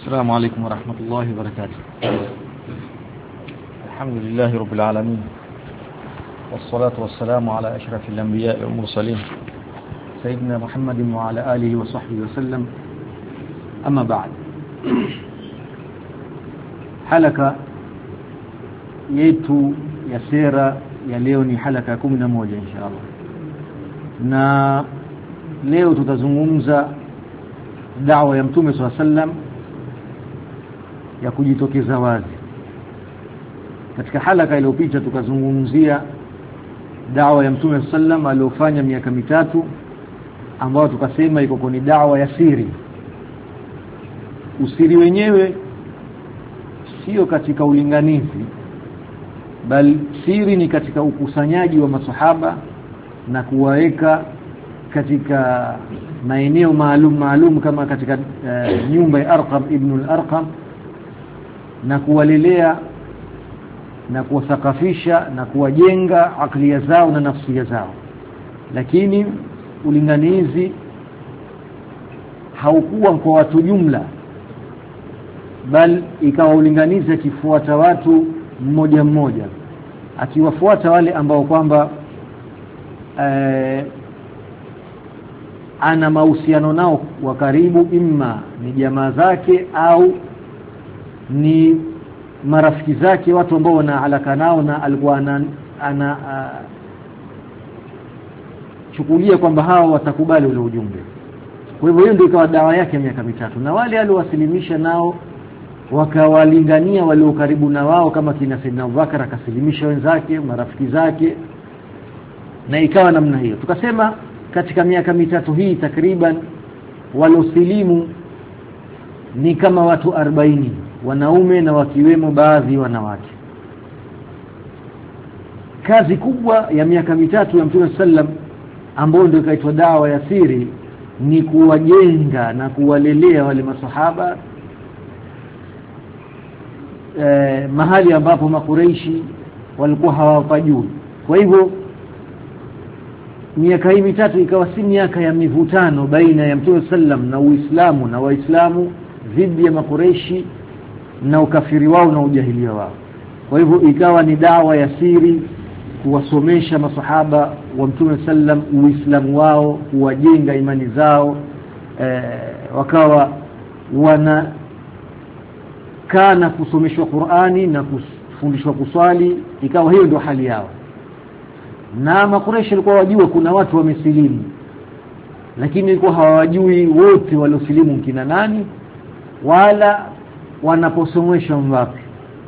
السلام عليكم ورحمة الله وبركاته. الحمد لله رب العالمين، والصلاة والسلام على أشرف الأنبياء والمرسلين سيدنا محمد وعلى آله وصحبه وسلم. أما بعد، حلقة yetu ya sera ya leo ni halaka ya 11 inshallah, na leo tutazungumza da'wa ya Mtume SAW ya kujitokeza wazi. Katika halaka iliyopita tukazungumzia da'wa ya Mtume SAW aliyofanya miaka mitatu, ambayo tukasema iko ni da'wa ya siri. Usiri wenyewe sio katika ulinganizi, bali siri ni katika ukusanyaji wa masahaba na kuwaweka katika maeneo maalum kama katika nyumba ya Arqam ibn al-Arqam, na kuwalelea na kuwathaqafisha na kuwajenga akili zao na nafsi zao. Lakini ulinganizi haukuwa kwa watu jumla, bali ikawa ulinganizi akifuata watu mmoja mmoja, akiwafuata wale ambao kwamba ana mahusiano nao wa karibu, imma ni jamaa zake au ni marafiki zake, watu ambao wana alaka nao na alikuwa ana chukulia kwamba hao watakubali ule ujumbe. Kwa hivyo hiyo ndio ikawa dawa yake miaka mitatu, na wale aliowasilimisha nao wakawalingania walio karibu na wao, kama kina Saidina Abubakar akasilimisha wenzake, marafiki zake, na ikawa namna hiyo. Tukasema katika miaka mitatu hii takriban walosilimu ni kama watu 40, wanaume na wakiwemo baadhi wanawake. Kazi kubwa ya miaka mitatu ya Mtume sallam, ambayo ndio ikaitwa dawa ya siri, ni kuwajenga na kuwalelea wale masahaba mahali ambapo makureishi walikuwa hawapajui. Kwa hivyo miaka hii mitatu ikawa si miaka ya mivutano baina ya Mtume sallam na Uislamu na Waislamu dhidi ya makureishi na ukafiri wao na ujahilia wao. Kwa hivyo ikawa ni dawa ya siri, kuwasomesha masahaba wa Mtume sallam Uislamu wao, kuwajenga imani zao, wakawa wana kana kusomeshwa Qur'ani na kufundishwa kuswali, ikawa hiyo ndio hali yao. Na makureishi walikuwa wajua kuna watu wamesilimu, lakini walikuwa hawajui wote waliosilimu kina nani, wala wanaposomeshwa ngapi.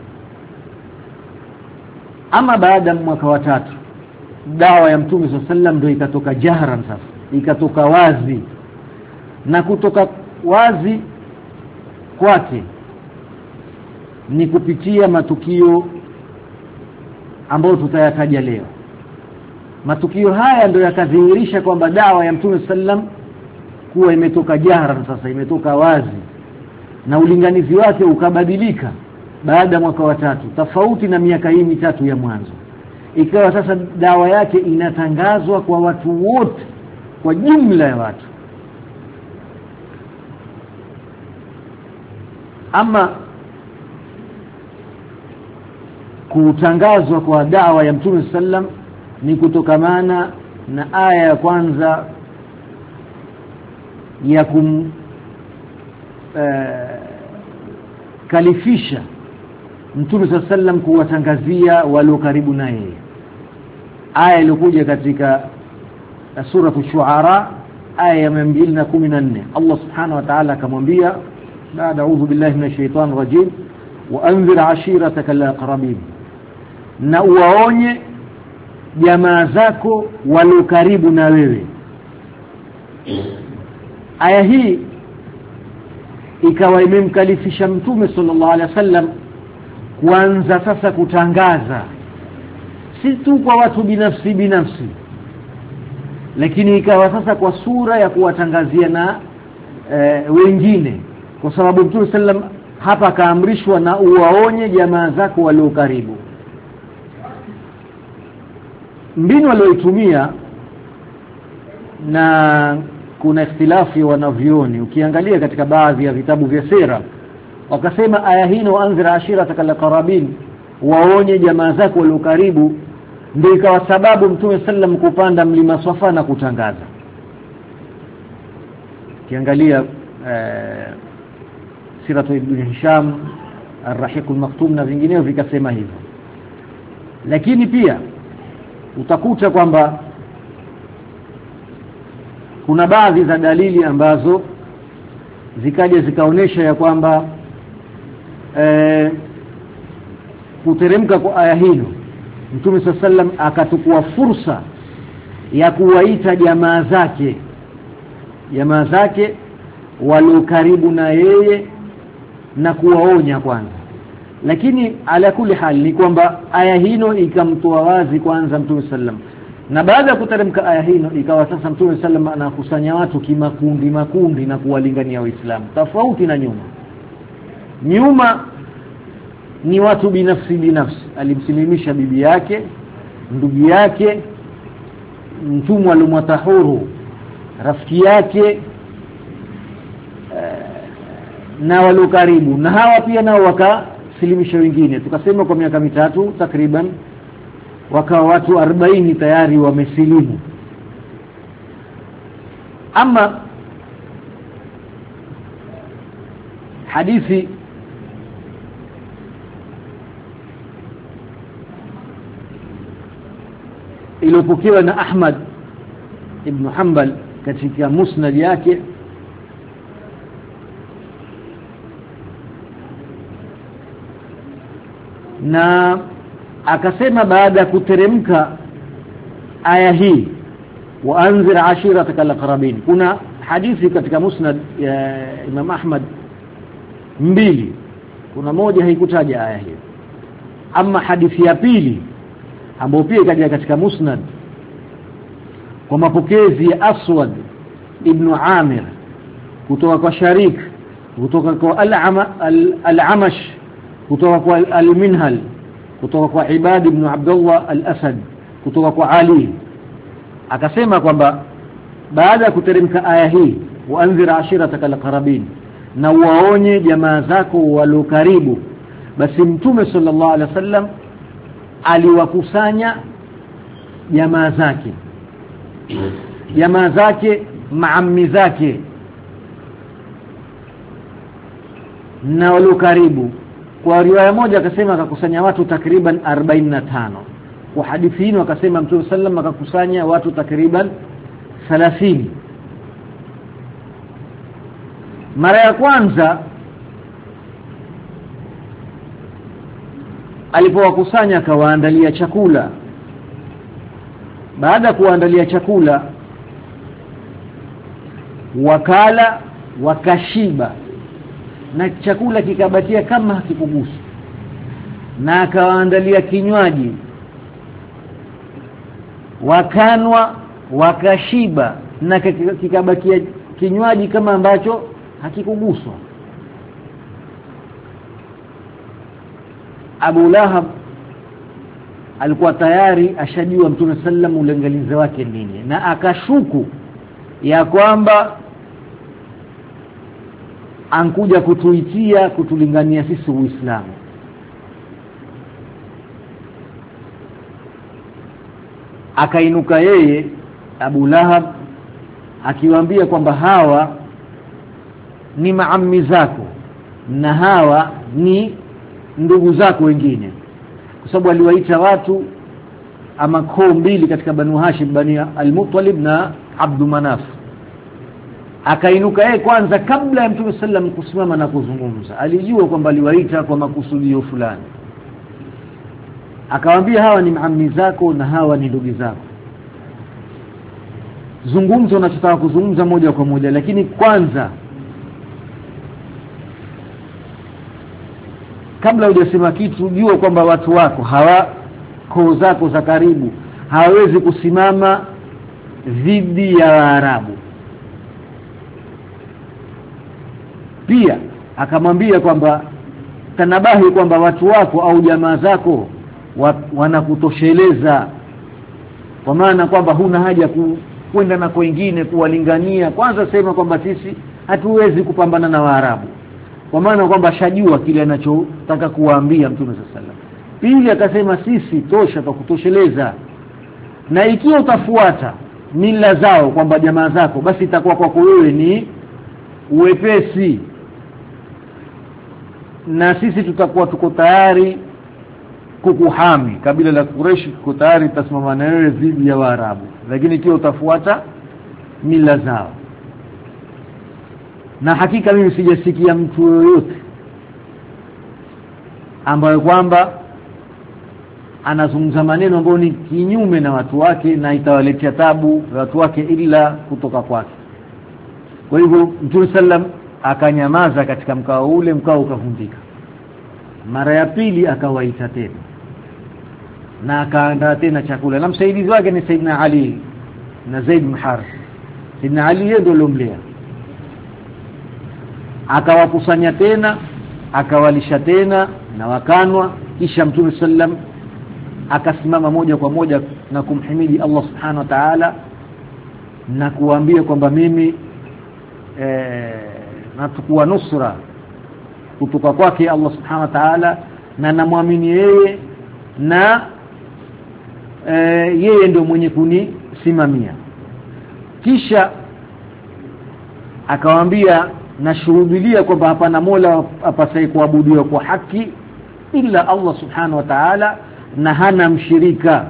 Ama baada ya mwaka wa 3 dawa ya Mtume sallam ndio ikatoka jahran, sasa ikatoka wazi, na kutoka wazi kwake ni kupitia matukio ambayo tutayataja leo. Matukio haya ndio yakadhihirisha kwamba dawa ya Mtume sallam kuwa imetoka jahran, sasa imetoka wazi, na ulinganizi wake ukabadilika baada ya mwaka wa 3, tofauti na miaka hii mitatu ya mwanzo. Ikawa sasa dawa yake inatangazwa kwa watu wote, kwa jumla ya watu. Ama kutangazwa kwa dawa ya Mtume sallam ni kutokamana na aya ya kwanza ya kalifisha Mtume sallam kuwatangazia walio karibu na yeye. Aya iliyokuja katika sura Ash-Shu'ara aya ya 214, Allah subhanahu wa ta'ala akamwambia baada a'udhu billahi minash shaitani rajim, wa anzir ashirataka al-aqrabin, na uwaonye jamaa zako walio karibu na wewe. Aya hii ikawa imemkalifisha Mtume sallallahu alaihi wasallam kuanza sasa kutangaza, si tu kwa watu binafsi, lakini ikawa sasa kwa sura ya kuwatangazia na wengine, kwa sababu Mtume sallam hapa kaamrishwa na uwaonye jamaa zako walio karibu. Mbinu walioitumia na kuna ikhtilafi wanavyoni. Ukiangalia katika baadhi ya vitabu vya sera wakasema aya hii waanzira ashirata alqarabin, waonye jamaa zako walio karibu, ndio ikawa sababu Mtume sallam kupanda mlima Safa na kutangaza. Kiangalia Siratu Ibn Hisham, Ar-Rahiq al-Maktum na vingineo vikasema hivyo. Lakini pia utakuta kwamba kuna baadhi za dalili ambazo zikaja zikaonesha ya kwamba kuteremka kwa aya hino Mtume sallam akatukua fursa ya kuwaita jamaa zake walio karibu na yeye na kuwaonya kwanza. Lakini ala kuli hali ni kwamba aya hino ikamtoa wazi kwanza Mtume sallam, na baada ya kuteremka aya hino ikawa sasa Mtume sallam anakusanya watu kimakundi na kuwalingania Waislamu, tofauti na nyuma ni watu binafsi. Alimsilimisha bibi yake, ndugu yake, mtumwa aliyomtahuru, rafiki yake na walio karibu, na hawa pia nao wakasilimisha wengine. Tukasema kwa miaka mitatu takriban wakawa watu 40 tayari wamesilimu. Ama hadithi iliyopokewa na Ahmad ibn Hanbal katika musnad yake, na akasema baada ya kuteremka aya hii waanzir ashirataka alaqrabin, kuna hadithi katika musnad ya Imam Ahmad mbili, kuna moja haikutaja aya hii. Ama hadithi ya pili ambayo pia ikaja katika musnad kwa mapokezi ya Aswad ibn Amir kutoka kwa Sharik, kutoka kwa al-Amash, kutoka kwa al-Minhal, kutoka kwa Ibad ibn Abdullah al-Asad, kutoka kwa Ali, akasema kwamba baada ya kuteremka aya hii waanzir ashirataka alqarabin, na waonye jamaa zako walio karibu, basi Mtume sallallahu alaihi wasallam aliwakusanya jamaa zake, maammi zake na walio karibu. Kwa riwaya moja akasema akakusanya watu takriban 45. Kwa hadithi hii akasema Mtume sallam akakusanya watu takriban 30. Mara ya kwanza alipowakusanya akawaandalia chakula. Baada kuandalia chakula wakala wakashiba, na chakula kikabatia kama hakikuguswa, na akawaandalia kinywaji wakanwa wakashiba, na kikabakia kinywaji kama ambacho hakikuguswa. Abu Lahab alikuwa tayari ashajua Mtume sallam ulengalize wake nini, na akashuku ya kwamba ankuja kutuitia kutulingania sisi Uislamu. Akainuka yeye Abu Lahab akiwaambia kwamba hawa ni maammi zako na hawa ni ndugu zako wengine, kwa sababu aliwaita watu ama koo mbili katika Banu Hashim, Bani al-Muttalib na Abdu Manaf. Akainuka yeye kwanza kabla ya Mtume sallam kusimama na kuzungumza, alijua kwamba aliwaita kwa makusudio fulani. Akawaambia hawa ni maammi zako na hawa ni ndugu zako, zungumza unachotaka kuzungumza moja kwa moja, lakini kwanza kabla hujasema kitu jua kwamba watu wako hawa, koo zako za karibu, hawawezi kusimama dhidi ya Waarabu. Pia akamwambia kwamba tanabahi kwamba watu wako au jamaa zako wanakutosheleza, kwa maana kwamba huna haja kwenda na wengine kuwalingania. Kwanza sema kwamba sisi hatuwezi kupambana na Waarabu, kwa maana kwamba shajua kile anachotaka kuwaambia Mtume sallam. Pili akasema sisi tosha kwa kutosheleza, na ikiwa utafuata mila zao kwamba jamaa zako, basi itakuwa kwako wewe ni uwepesi, na sisi tutakuwa tuko tayari kukuhami. Kabila la Quraysh tuko tayari tasimama na wewe dhidi ya Waarabu, lakini ikiwa utafuata mila zao. Na hakika mimi sijasikia mtu yoyote ambaye kwamba anazungumza maneno ambayo ni kinyume na watu wake na itawaletea tabu watu wake ila kutoka kwake. Kwa hivyo Mtume sallam akanyamaza katika mkao ule, mkao ukavunjika. Mara ya pili akawaita tena na akaandaa tena chakula, na msaidizi wake ni Saidina Ali na Zaid bin Harith. Saidina Ali yeye ndio alomlea. Akawakusanya tena, akawalisha tena na wakanwa. Kisha Mtume sallam akasimama moja kwa moja na kumhimidi Allah subhanahu wa ta'ala na kuambia kwamba mimi natukua nusra kutoka kwake Allah subhanahu wa ta'ala, na namwamini yeye, na yeye ndio mwenye kunisimamia. Kisha akawaambia nashuhudia kwamba hapana mola apasaye kuabudiwa kwa haki ila Allah subhanahu wa ta'ala, na hana mshirika,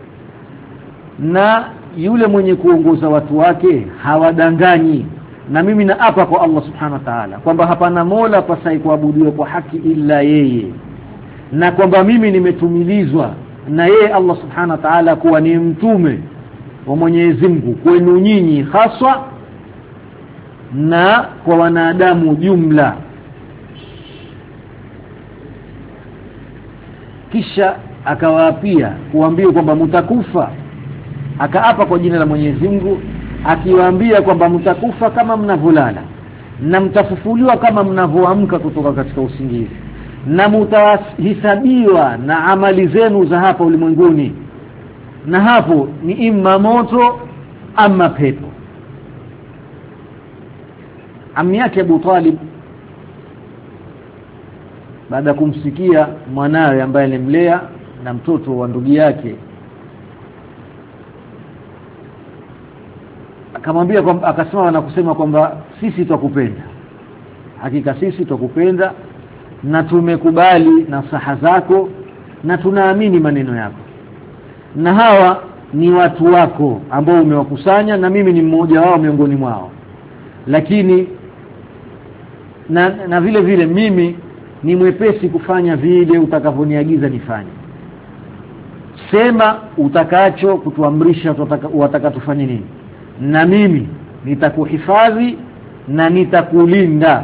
na yule mwenye kuongoza watu wake hawadanganyi, na mimi naapa kwa Allah subhanahu wa ta'ala kwamba hapana mola apasaye kuabudiwa kwa haki ila yeye, na kwamba mimi nimetumilizwa na yeye Allah subhanahu wa ta'ala kuwa ni mtume wa Mwenyezi Mungu kwenu nyinyi haswa na kwa wanadamu jumla. Kisha akawaapia kuambia kwamba mtakufa, akaapa kwa jina la Mwenyezi Mungu akiwaambia kwamba mtakufa kama mnavolala, na mtafufuliwa kama mnavoamka kutoka katika usingizi, na mtahisabiwa na amali zenu za hapa ulimwenguni, na hapo ni imma moto ama pepo. Ammi yake Abu Talib baada kumsikia mwanawe ambaye alimlea na mtoto wa ndugu yake, akamwambia kwamba, akasema na kusema kwamba sisi twakupenda, hakika sisi twakupenda na tumekubali nasaha zako na tunaamini maneno yako, na hawa ni watu wako ambao umewakusanya na mimi ni mmoja wao miongoni mwao, lakini na vile vile mimi ni mwepesi kufanya vile utakavyoniagiza nifanye. Sema utakacho kutuamrisha, wataka tufanye nini, na mimi nitakuhifadhi na nitakulinda,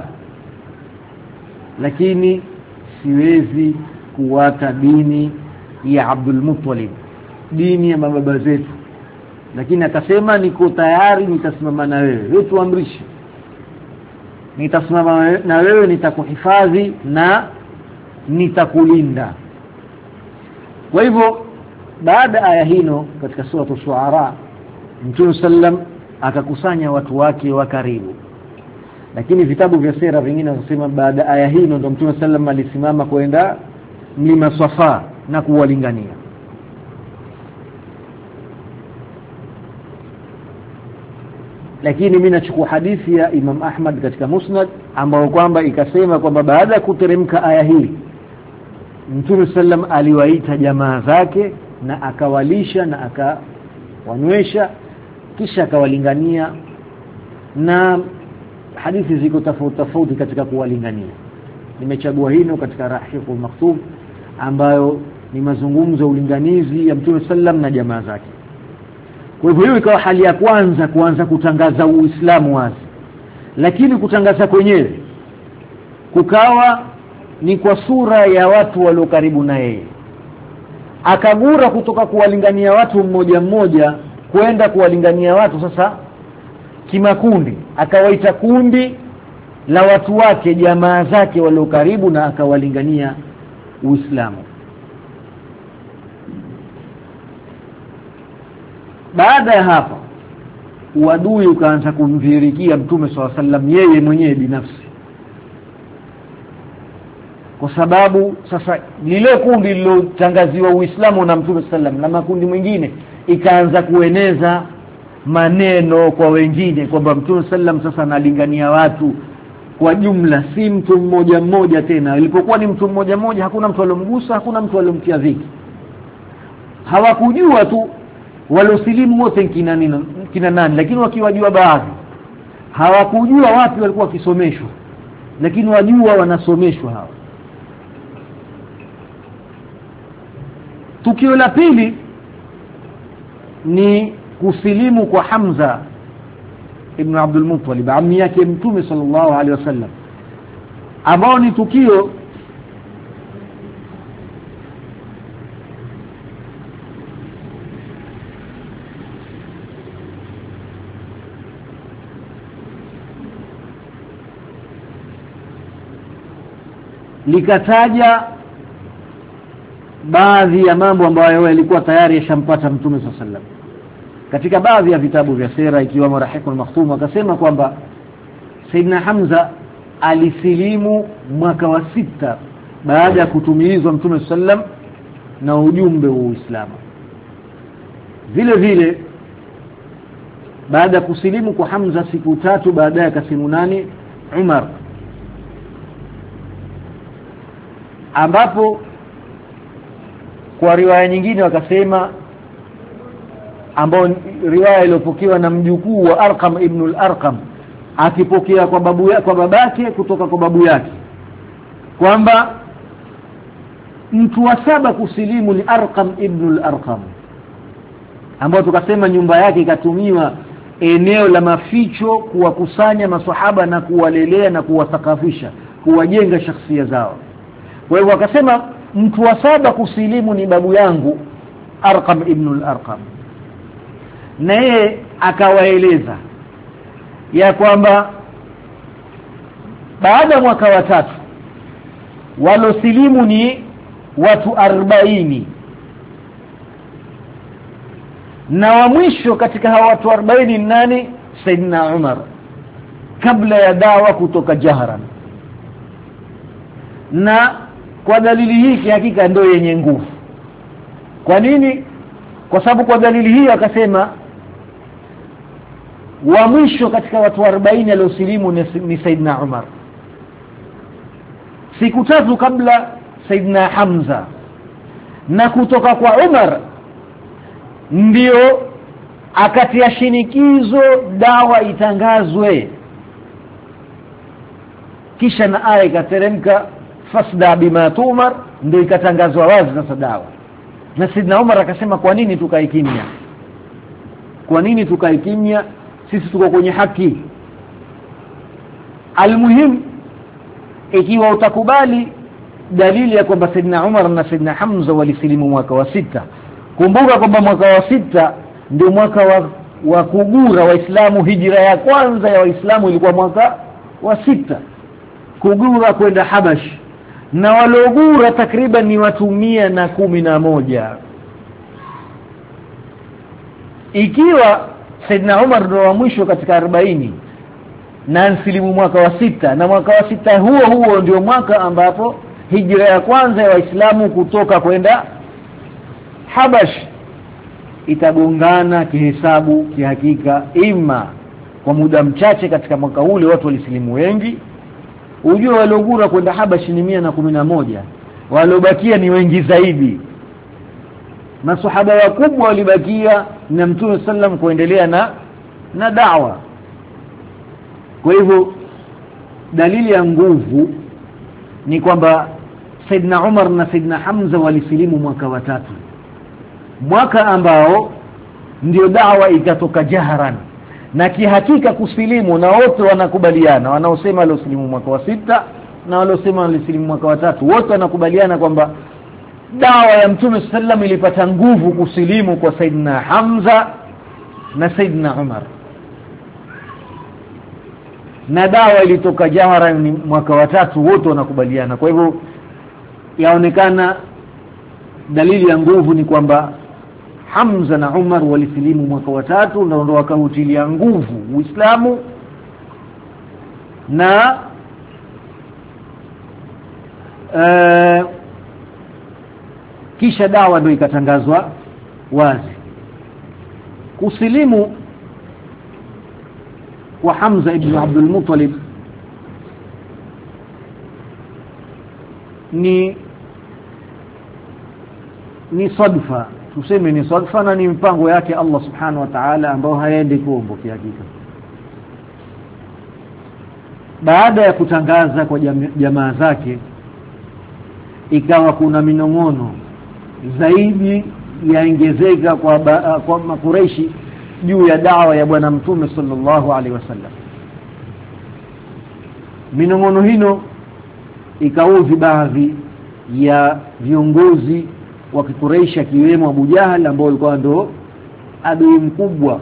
lakini siwezi kuwata dini ya Abdul Muttalib, dini ya baba zetu. Lakini akasema niko tayari, nitasimama na wewe, wewe tuamrishe, nitasimama na wewe, nitakuhifadhi na nitakulinda. Kwa hivyo baada aya hino katika sura Ash-Shu'ara, Mtume sallam akakusanya watu wake wa karibu. Lakini vitabu vya sira vingine vinasema baada aya hino ndo Mtume sallam alisimama kwenda mlima Safa na kuwalingania. Lakini mimi nachukua hadithi ya Imam Ahmad katika Musnad ambao kwamba ikasema kwamba baada ya kuteremka aya hii Mtume sallam aliwaita jamaa zake na akawalisha na akawanywesha, kisha akawalingania, na hadithi ziko tofauti katika kuwalingania. Nimechagua hino katika Rahiqul Maktum ambayo ni mazungumzo ulinganizi ya Mtume sallam na jamaa zake. Kwa hivyo hiyo ikawa hali ya kwanza kuanza kutangaza Uislamu wazi, lakini kutangaza kwenyewe kukawa ni kwa sura ya watu walio karibu na yeye. Akagura kutoka kuwalingania watu mmoja mmoja kwenda kuwalingania watu sasa kimakundi, akawaita kundi la watu wake, jamaa zake walio karibu, na akawalingania Uislamu. Baada ya hapo uadui ukaanza kumdhihirikia Mtume SAW yeye mwenyewe binafsi, kwa sababu sasa lile kundi lilotangaziwa Uislamu na Mtume sallam na makundi mengine ikaanza kueneza maneno kwa wengine kwamba Mtume sallam sasa analingania watu kwa jumla, si mtu mmoja mmoja tena. Ilipokuwa ni mtu mmoja mmoja hakuna mtu alomgusa, hakuna mtu alomtia dhiki. Hawakujua tu walosilimu wote kina nani, lakini wakiwajua baadhi. Hawakujua wapi walikuwa wakisomeshwa, lakini wajua wanasomeshwa hawa. Tukio la pili ni kusilimu kwa Hamza ibn Abdul Muttalib, ammi yake Mtume sallallahu alaihi wasallam, ambao ni tukio likataja baadhi ya mambo ambayo yalikuwa tayari yashampata Mtume sallallahu alaihi wasallam. Katika baadhi ya vitabu vya sira ikiwemo Rahiqul Makhtum akasema kwamba Saidina Hamza alisilimu mwaka wa 6 baada ya kutumilizwa Mtume sallam na ujumbe wa Uislamu. Vile vile baada ya kusilimu kwa Hamza siku 3 baadaye akasimu nani? Umar, ambapo kwa riwaya nyingine wakasema, ambao riwaya iliyopokewa na mjukuu wa Arqam ibn al-Arqam akipokea kwa babake kutoka kwa babu yake, kwamba mtu wa 7 kusilimu ni Arqam ibn al-Arqam, ambao tukasema nyumba yake ikatumiwa eneo la maficho kuwakusanya maswahaba na kuwalelea na kuwathakafisha, kuwajenga shakhsia zao. Kwa hivyo wakasema mtu wa 7 kusilimu ni babu yangu Arqam ibn al-Arqam. Na yeye akawaeleza ya kwamba baada mwaka wa 3 walosilimu ni watu 40, na wa mwisho katika hawa watu 40 ni nani? Saidina Umar, kabla ya dawa kutoka Jahran. Na kwa dalili hii hakika ndio yenye nguvu. Kwa nini? Kwa sababu kwa dalili hii akasema wa mwisho katika watu 40 aliosilimu ni Saidina Umar, siku 3 kabla Saidina Hamza. Na kutoka kwa Umar ndio akatia shinikizo dawa itangazwe, kisha na aya ikateremka fasda bima tumar, ndio ikatangazwa wazi sasa dawa. Na Saidina Umar akasema kwa nini tukae kimya? Kwa nini tukae kimya? Sisi tuko kwenye haki. Almuhim, ikiwa utakubali dalili ya kwamba Saidina Umar na Saidina Hamza walisilimu mwaka wa 6, kumbuka kwamba mwaka wa 6 ndio mwaka wa kugura Waislamu. Hijra ya kwanza ya Waislamu ilikuwa mwaka wa 6, kugura kwenda Habash, na walogura takriban ni watu 111. Ikiwa Saidina Umar ndio wa mwisho katika 40 na nsilimu mwaka wa 6, na mwaka wa 6 huo ndio mwaka ambapo hijra ya kwanza ya Waislamu kutoka kwenda Habash, itagongana kihesabu kihakika. Ima kwa muda mchache katika mwaka ule watu walisilimu wengi, ujue waliogura kwenda Habash ni 111, waliobakia ni wengi zaidi. Masahaba wakubwa walibakia na Mtume sallam kuendelea na da'wa. Kwa hivyo dalili ya nguvu ni kwamba Saidina Umar na Saidina Hamza walisilimu mwaka wa 3, mwaka ambao ndio da'wa ikatoka Jahran. Na kihakika kusilimu, na wote wanakubaliana, wanaosema walisilimu mwaka wa 6 na waliosema walisilimu mwaka wa 3, wote wanakubaliana kwamba dawa ya Mtume sallam ilipata nguvu kusilimu kwa Saidina Hamza na Saidina Umar, na dawa ilitoka Jahran mwaka wa 3, wote wanakubaliana. Kwa hivyo yaonekana dalili ya nguvu ni kwamba Hamza na Umar walisilimu mwaka wa 3 na ndio wakautilia nguvu Uislamu, na kisha dawa ndio ikatangazwa wazi. Kusilimu wa Hamza ibn Abdul Muttalib ni sadfa, tuseme ni sadfa na ni mpango yake Allah subhanahu wa ta'ala ambao haendi kuombo hakika. Baada ya kutangaza kwa jamaa zake, ikawa kuna minong'ono zaidi yaongezeka kwa Makureishi juu ya dawa ya bwana mtume sallallahu alaihi wasallam. Minong'ono hino ikauzi baadhi ya viongozi wa Quraysh akiwemo Abu Jahal ambao alikuwa ndo adui mkubwa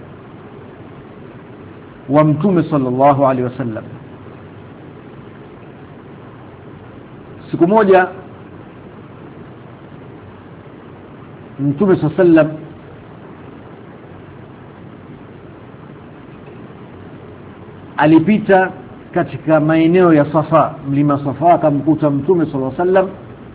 wa mtume sallallahu alaihi wasallam. Siku moja mtume sallallahu alaihi wasallam alipita katika maeneo ya Safa, mlima Safa, akamkuta mtume sallallahu alaihi wasallam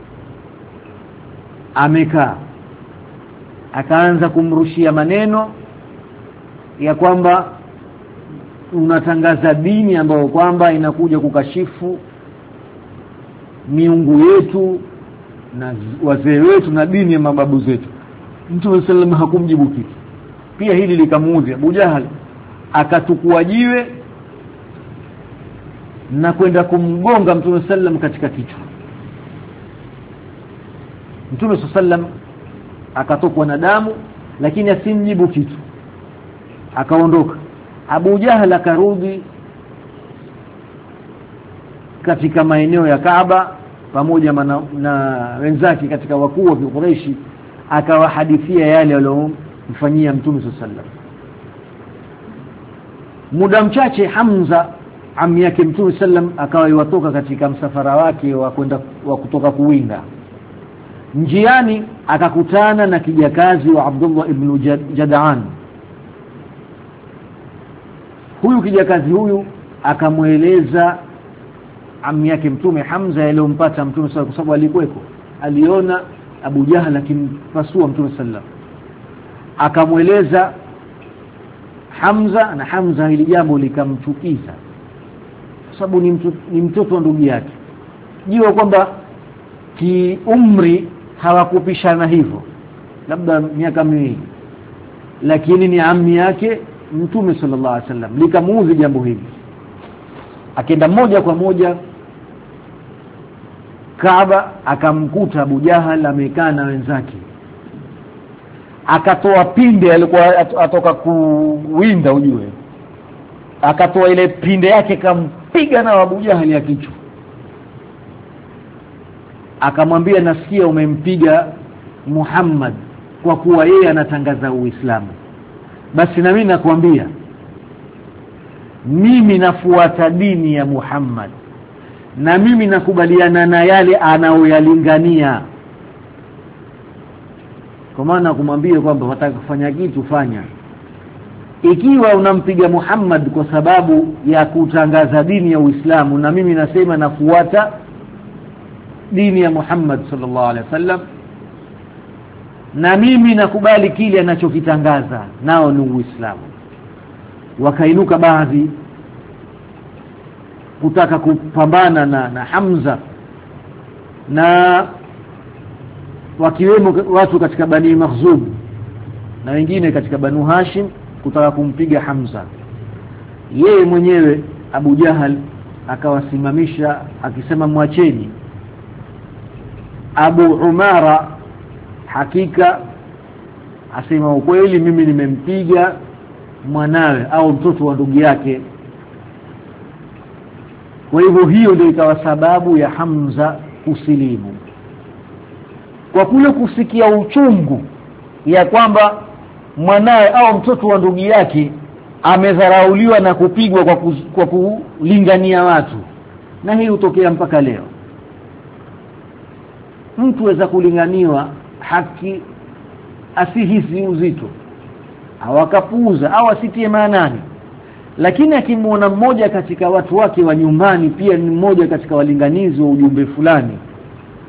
amekaa. Akaanza kumrushia maneno ya kwamba unatangaza dini ambayo kwamba inakuja kukashifu miungu yetu na wazee wetu na dini ya mababu zetu. Mtume sallallahu hakumjibu kitu. Pia hili likamuudhi Abu Jahal, akatukua jiwe na kwenda kumgonga Mtume sallam katika kichwa. Mtume sallam akatokwa na damu, lakini asimjibu kitu, akaondoka. Abu Jahal akarudi katika maeneo ya Kaaba pamoja na wenzake katika wakuu wa Quraysh, akawahadithia yale waliyomfanyia Mtume sallam. Muda mchache Hamza ammi yake Mtume sallam akawa yuwatoka katika msafara wake wa kutoka kuwinda. Njiani akakutana na kijakazi wa Abdullah ibn Jad'an. Huyu kijakazi huyu akamueleza ammi yake Mtume Hamza aliyompata Mtume sallam, kwa sababu alikuweko, aliona Abu Jahal akimpasua Mtume sallam. Akamueleza Hamza, na Hamza hili jambo likamchukiza kwa sababu ni mtoto wa ndugu yake. Jua kwamba kiumri hawakupishana hivyo, labda miaka miwili, lakini ni ammi yake Mtume sallallahu alaihi wasallam. Likamuudhi jambo hili, akaenda moja kwa moja Kaaba, akamkuta Abu Jahal amekaa na wenzake. Akatoa pinde, alikuwa atoka kuwinda ujue, akatoa ile pinde yake kampiga na Abu Jahal ya kichwa. Akamwambia, nasikia umempiga Muhammad kwa kuwa yeye anatangaza Uislamu. Basi na mimi nakwambia, mimi nafuata dini ya Muhammad na mimi nakubaliana na yale anaoyalingania. Kwa maana kumwambia kwamba wataka kufanya kitu fanya. Ikiwa unampiga Muhammad kwa sababu ya kutangaza dini ya Uislamu, na mimi nasema nafuata dini ya Muhammad sallallahu alaihi wasallam, na mimi nakubali kile anachokitangaza, nao ni Uislamu. Wakainuka baadhi kutaka kupambana na Hamza, na wakiwemo watu katika Bani Makhzum na wengine katika Banu Hashim kutaka kumpiga Hamza. Yeye mwenyewe Abu Jahal akawasimamisha akisema, mwacheni. Abu Umara hakika asema ukweli, mimi nimempiga mwanawe au mtoto wa ndugu yake. Kwa hivyo hiyo ndio ikawa sababu ya Hamza kusilimu, kwa kule kusikia uchungu ya kwamba mwanawe au mtoto wa ndugu yake amedharauliwa na kupigwa kwa kulingania watu. Na hii hutokea mpaka leo. Mtu weza kulinganiwa haki asihisi uzito, au akapuuza au asitie maanani, lakini akimuona mmoja katika watu wake wa nyumbani pia ni mmoja katika walinganizi wa ujumbe fulani,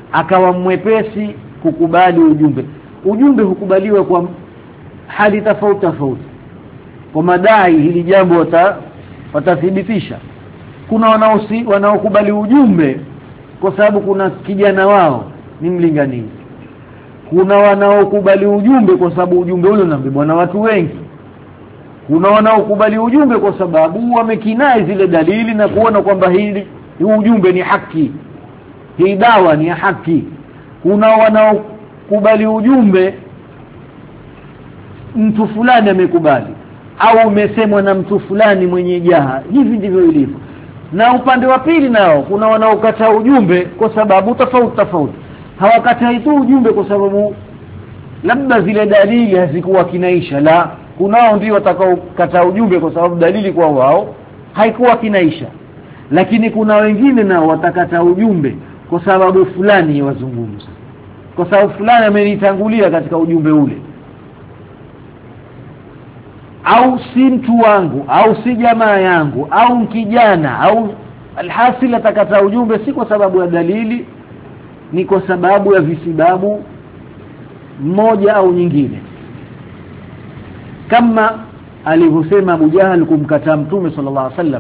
akawa mwepesi kukubali ujumbe hukubaliwa kwa hali tofauti tofauti. Kwa madai hili jambo watathibitisha. Kuna wanaokubali ujumbe kwa sababu kuna kijana wao ni mlinganizi. Kuna wanaokubali ujumbe kwa sababu ujumbe ule unabebwa na watu wengi. Kuna wanaokubali ujumbe kwa sababu wamekinai zile dalili na kuona kwamba hii ujumbe ni haki, hii dawa ni haki. Kuna wanaokubali ujumbe mtu fulani amekubali au umesemwa na mtu fulani mwenye jaha. Hivi ndivyo ilivyo. Na upande wa pili nao kuna wanaokataa ujumbe kwa sababu tofauti. Hawakatai tu ujumbe kwa sababu labda zile dalili hazikuwa kinaisha, la, kunao ndio watakaokataa ujumbe kwa sababu dalili kwa wao haikuwa kinaisha. Lakini kuna wengine nao watakataa ujumbe kwa sababu fulani wazungumza, kwa sababu fulani amenitangulia katika ujumbe ule, au si mtu wangu, au si jamaa yangu, au kijana, au alhasil atakataa ujumbe si kwa sababu ya dalili, ni kwa sababu ya visibabu moja au nyingine. Kama alivyosema Abu Jahal kumkataa Mtume sallallahu alaihi wasallam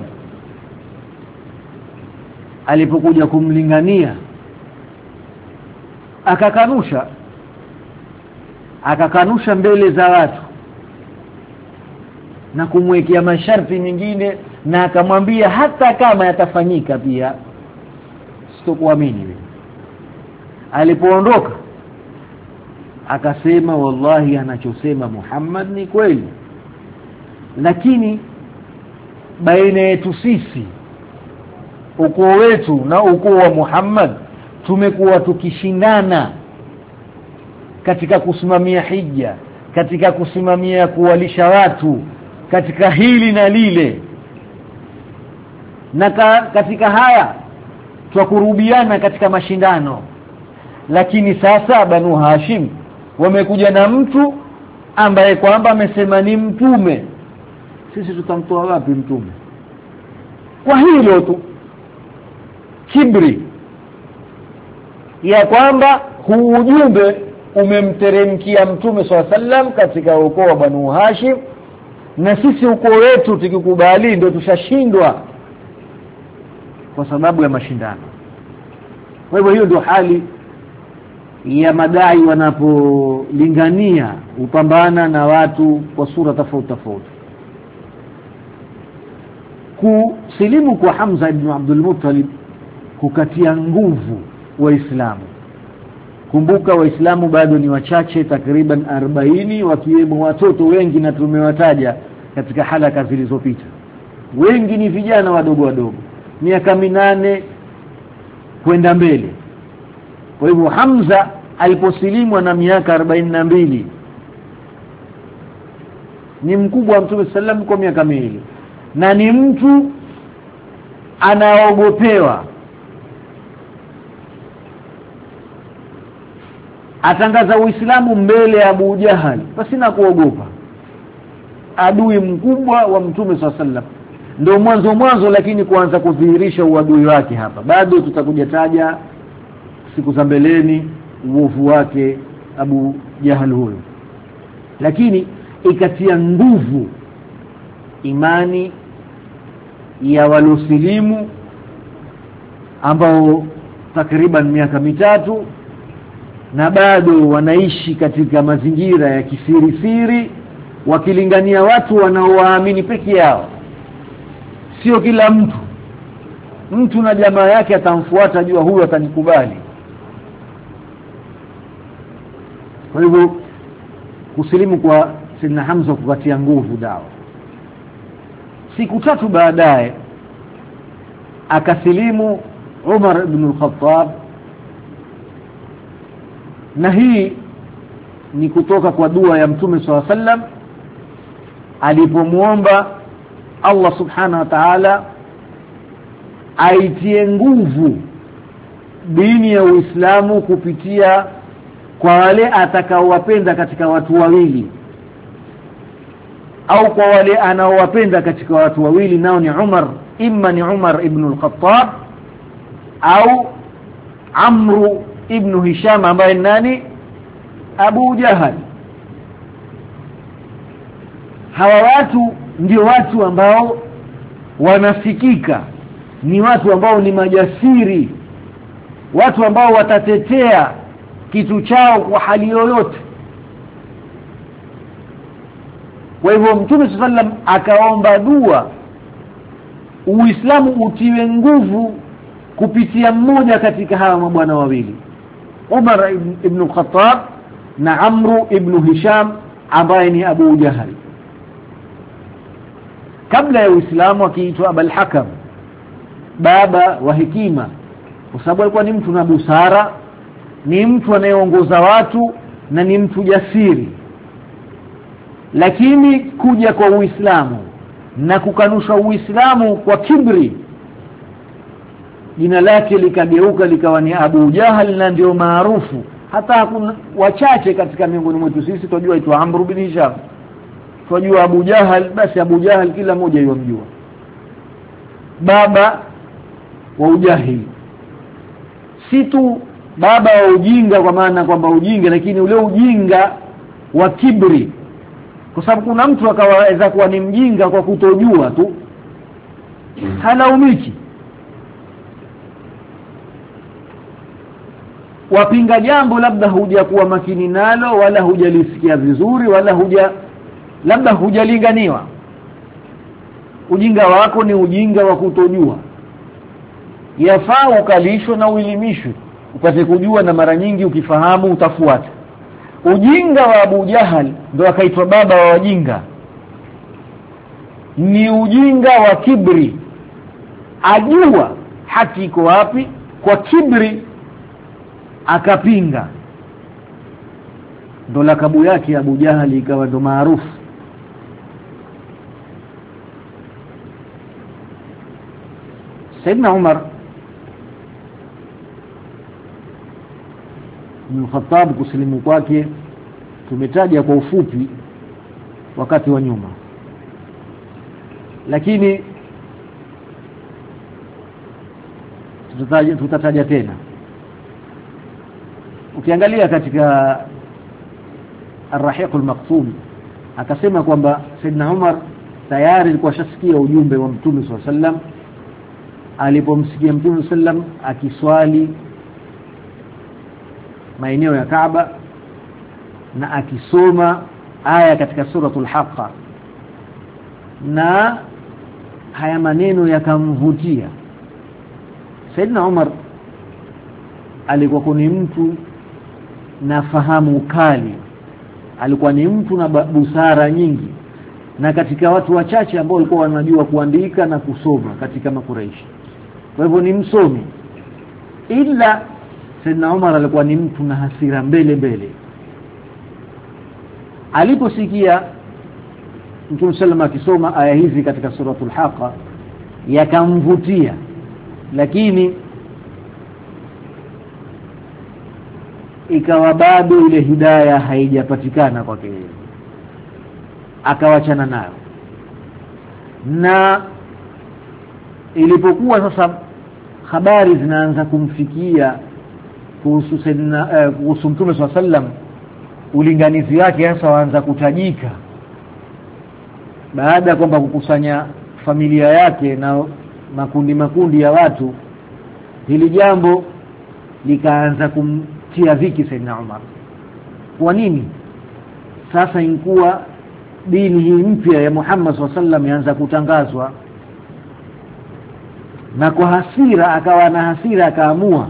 alipokuja kumlingania, akakanusha mbele za watu na kumwekea masharti mengine, na akamwambia hata kama yatafanyika pia sitokuamini wewe. Alipoondoka akasema wallahi anachosema Muhammad ni kweli, lakini baina yetu sisi, ukoo wetu na ukoo wa Muhammad, tumekuwa tukishindana katika kusimamia hija, katika kusimamia kuwalisha watu, katika hili na lile, na katika haya twakurubiana katika mashindano. Lakini sasa Banu Hashim wamekuja na mtu ambaye kwamba amesema ni mtume, sisi tutamtoa wapi mtume? Kwa hilo tu kibri ya kwamba huu ujumbe umemteremkia Mtume SAW katika ukoo wa Banu Hashim, na sisi ukoo wetu tukikubali ndio tushashindwa kwa sababu ya mashindano. Kwa hivyo hiyo ndio hali ya madai wanapolingania upambana na watu kwa sura tofauti. Kusilimu kwa Hamza ibn Abdul Muttalib kukatia nguvu Waislamu. Kumbuka Waislamu bado ni wachache, takriban 40, wakiwemo watoto wengi na tumewataja katika halaka zilizopita. Wengi ni vijana wadogo miaka 8 kwenda mbele. Kwa hivyo Hamza aliposilimu na miaka 42, ni mkubwa wa Mtume sallam kwa miaka 2, na ni mtu anaogopewa. Atangaza Uislamu mbele ya Abu Jahal basi na kuogopa, adui mkubwa wa Mtume sallam. Ndio mwanzo lakini kuanza kudhihirisha uadui wake hapa. Bado tutakuja taja siku za mbeleni uovu wake Abu Jahal huyo. Lakini ikatia nguvu imani ya walosilimu ambao takriban miaka 3, na bado wanaishi katika mazingira ya kisirisiri, wakilingania watu wanaowaamini peke yao. Sio kila mtu na jamaa yake atamfuata jua huyu atanikubali. Kwa hivyo kusilimu kwa Sayyidina Hamza kukatia nguvu dawa. Siku 3 baadaye akasilimu Umar ibn al-Khattab, na hii ni kutoka kwa dua ya Mtume SAW alipomuomba Allah subhanahu wa ta'ala aitie nguvu dini ya Uislamu kupitia kwa wale atakaowapenda katika watu wawili, au kwa wale anaowapenda katika watu wawili, nao ni imma ni Umar ibn al-Khattab au Amr ibn Hisham ambaye nani? Abu Jahal. Hawa watu ndio watu ambao wanafikika ni watu ambao ni majasiri, watu ambao watatetea kitu chao kwa hali yoyote. Kwa hivyo Mtume sallam akaomba dua Uislamu utiwe nguvu kupitia mmoja katika hawa mabwana wawili, Umar ibn Khattab na Amru ibn Hisham ambaye ni Abu Jahal. Kabla ya Uislamu akiitwa Abul Hakam, baba wa hekima, kwa sababu alikuwa ni mtu na busara, ni mtu anayeongoza watu na ni mtu jasiri. Lakini kuja kwa Uislamu na kukanusha Uislamu kwa kibri, jina lake likageuka likawa ni Abu Jahal, na ndio maarufu. Hata hakuna wachache katika miongoni mwetu sisi tunajua aitwa Amr bin Hisham, tunajua Abu Jahal, basi Abu Jahal kila mmoja yomjua, baba wa ujahili. Si tu baba wa ujinga kwa maana kwamba ujinga, lakini ule ujinga wa kibri, kwa sababu kuna mtu akaweza kuwa ni mjinga kwa kutojua tu, halaumiki. Wapinga jambo labda hujakuwa makini nalo, wala hujalisikia vizuri, wala labda hujalinganiwa. Ujinga wako ni ujinga wa kutojua, yafaa ukalishwe na uelimishwe upate kujua, na mara nyingi ukifahamu utafuata. Ujinga wa Abu Jahal ndio akaitwa baba wa wajinga, ni ujinga wa kibri. Ajua haki iko wapi, kwa kibri akapinga, ndo lakabu yake Abu Jahal ikawa ndo maarufu. Saidna Umar ibn Khattab kusilimu kwake tumetaja kwa ufupi wakati wa nyuma, lakini tutataja tena. Ukiangalia katika Ar-Rahiq al-Maktum akasema kwamba Saidna Umar tayari alikuwa shasikia ujumbe wa Mtume SAW alipomsikia Mtume SAW akiswali maeneo ya Kaaba na akisoma aya katika suratul Haqqa, na haya maneno yakamvutia. Saidna Umar alikuwa ni mtu na fahamu kali, alikuwa ni mtu na busara nyingi, na katika watu wachache ambao walikuwa wanajua kuandika na kusoma katika Makuraishi. Kwa hivyo ni msomi, ila Saidna Umar alikuwa ni mtu na hasira mbele. Aliposikia Mtume sallallahu akisoma aya hizi katika suratul Haqqa yakamvutia, lakini ikawa bado ile hidayah haijapatikana kwake, akawachana nayo. Na ilipokuwa sasa habari zinaanza kumfikia kuhusu Mtume SAW, ulinganizi wake hasa waanza kutajika, baada ya kwamba kukusanya familia yake na makundi ya watu, hili jambo likaanza kumtia dhiki Saidna Umar. Kwa nini? Sasa inkuwa dini hii mpya ya Muhammad SAW yaanza kutangazwa, na kwa hasira akawa na hasira, akaamua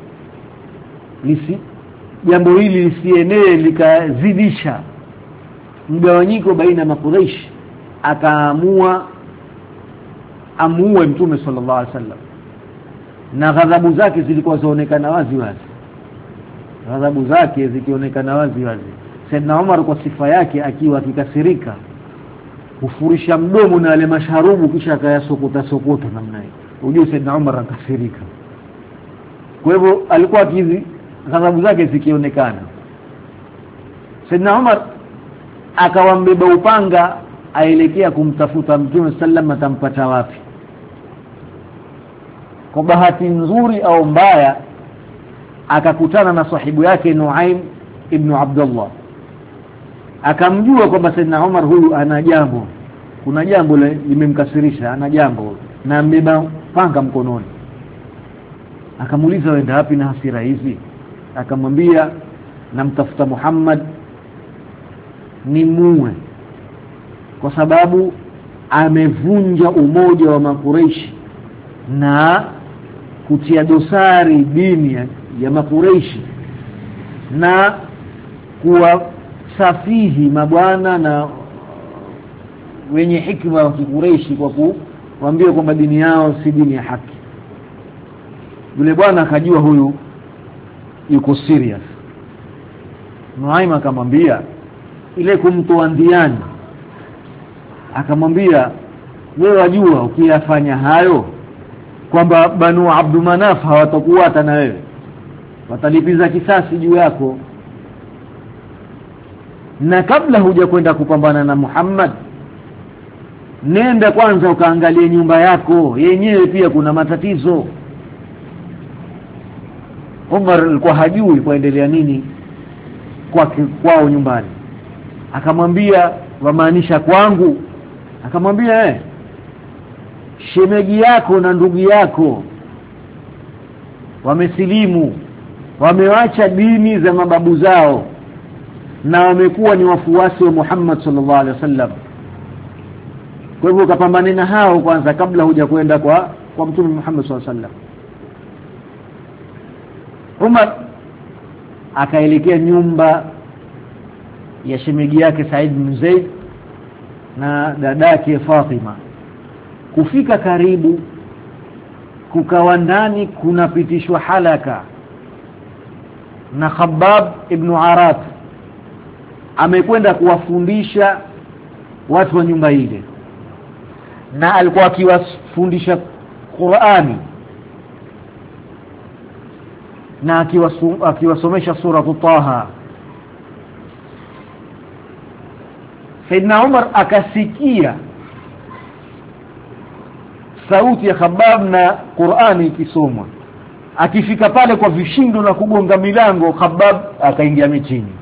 jambo hili lisienee likazidisha mgawanyiko baina Makuraish. Akaamua amuue Mtume sallallahu alaihi wasallam, na ghadhabu zake zilikuwa zaonekana wazi. Ghadhabu zake zikionekana wazi. Saidna Umar kwa sifa yake akiwa akikasirika hufurisha mdomo na wale masharubu, kisha akayasokota namna hiyo, unajua Saidna Umar akasirika. Kwa hivyo alikuwa ghadhabu zake zikionekana. Saidna Umar akawambeba upanga aelekea kumtafuta Mtume sallam, atampata wapi. Kwa bahati nzuri au mbaya, akakutana na sahibu yake Nuaim ibn Abdullah, akamjua kwamba Saidna Umar huyu ana jambo, kuna jambo limemkasirisha, ana jambo na amebeba panga mkononi. Akamuuliza, wenda wapi na hasira hizi? Akamwambia, namtafuta Muhammad ni muue, kwa sababu amevunja umoja wa Makureishi na kutia dosari dini ya Makureishi na kuwasafihi mabwana na wenye hikma wa Kikureishi kwa kuambia kwamba dini yao si dini ya haki. Yule bwana akajua huyu yuko serious. Nuaim akamwambia ile kumtoa ndiani, akamwambia, wewe wajua ukiyafanya hayo kwamba Banu Abdul Manaf hawatakuwa hata na wewe, watalipiza kisasi juu yako, na kabla huja kwenda kupambana na Muhammad, nenda kwanza ukaangalie nyumba yako yenyewe, pia kuna matatizo. Umar alikuwa hajui kuendelea nini kwao nyumbani. Akamwambia, wamaanisha kwangu? Akamwambia, shemeji yako na ndugu yako wamesilimu, wamewacha dini za mababu zao na wamekuwa ni wafuasi wa Muhammad sallallahu alaihi wasallam. Kwa hivyo kapambane na hao kwanza kabla huja kwenda kwa Mtume Muhammad sallallahu alaihi wasallam. Umar akaelekea nyumba ya shemeji yake Said bin Zaid na dadake Fatima. Kufika karibu, kukawa ndani kunapitishwa halaka na Khabbab ibn Arat, amekwenda kuwafundisha watu wa nyumba ile, na alikuwa akiwafundisha Qur'ani na akiwasomesha sura Taha. Saidna Umar akasikia sauti ya Khabbab na Qur'ani ikisomwa. Akifika pale kwa vishindo na kugonga milango, Khabbab akaingia mitini,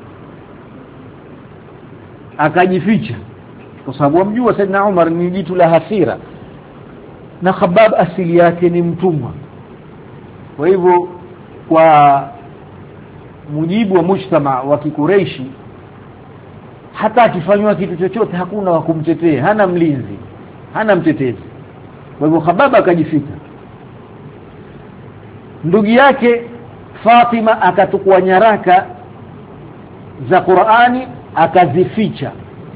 akajificha, kwa sababu amjua Saidna Umar ni jitu la hasira, na Khabbab asili yake ni mtumwa. Kwa hivyo kwa mujibu wa mujtama wa Kikureishi, hata akifanywa kitu chochote hakuna wa kumtetea, hana mlinzi, hana mtetezi. Kwa hivyo Khabbab akajificha. Ndugu yake Fatima akatukua nyaraka za Qur'ani akazificha,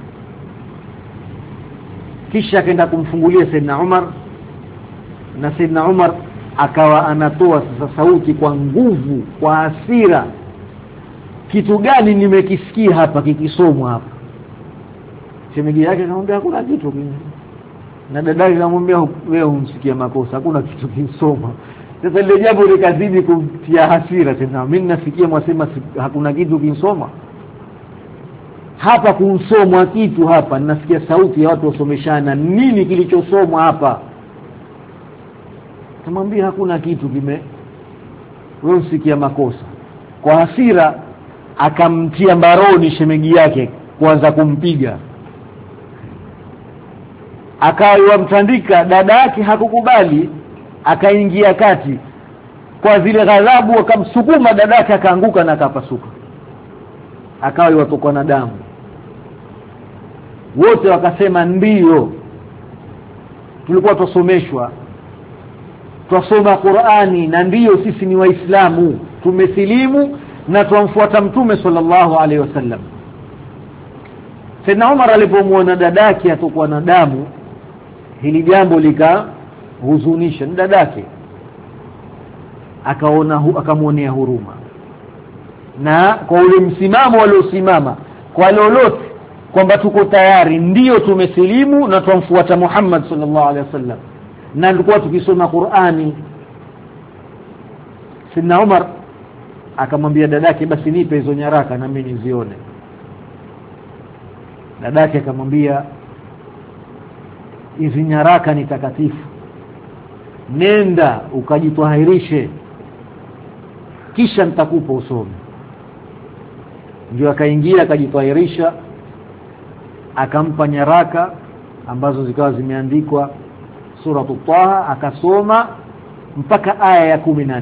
kisha akaenda kumfungulia Saidna Umar, na Saidna Umar akawa anatoa sasa sauti kwa nguvu, kwa hasira, kitu gani nimekisikia hapa kikisomwa hapa? Shemeji yake akamwambia hakuna kitu, na dadake akamwambia wewe umsikia makosa, hakuna kitu kisoma. Sasa ile jambo likazidi kumtia hasira tena, mimi nasikia mwasema hakuna kitu kisoma hapa, kusomwa kitu hapa, nasikia sauti ya watu wasomeshana, nini kilichosomwa hapa? Kamwambia hakuna kitu wewe usikia makosa. Kwa hasira akamtia mbaroni shemeji yake, kuanza kumpiga, akawa mtandika. Dada yake hakukubali, akaingia kati, kwa zile ghadhabu akamsukuma dada yake, akaanguka na akapasuka, akawa yatokwa na damu. Wote wakasema ndio, tulikuwa tusomeshwa, tusoma Qur'ani, na ndio sisi ni Waislamu, tumesilimu na tumfuata Mtume sallallahu alaihi wasallam. Saidna Umar alipomuona dadake atokwa na damu, hili jambo likahuzunisha dadake, akamuonea huruma, na kwa ule msimamo waliosimama kwa lolote kwamba tuko tayari, ndio tumesilimu na tumfuata Muhammad sallallahu alaihi wasallam, na tulikuwa tukisoma Qur'ani. Saidna Umar akamwambia dadake, basi nipe hizo nyaraka na mimi nizione. Dadake akamwambia, hizi nyaraka ni takatifu, nenda ukajitwahirishe, kisha nitakupa usome. Ndio akaingia akajitwahirisha, akampa nyaraka ambazo zikawa zimeandikwa sura Taha, akasoma mpaka aya ya 14.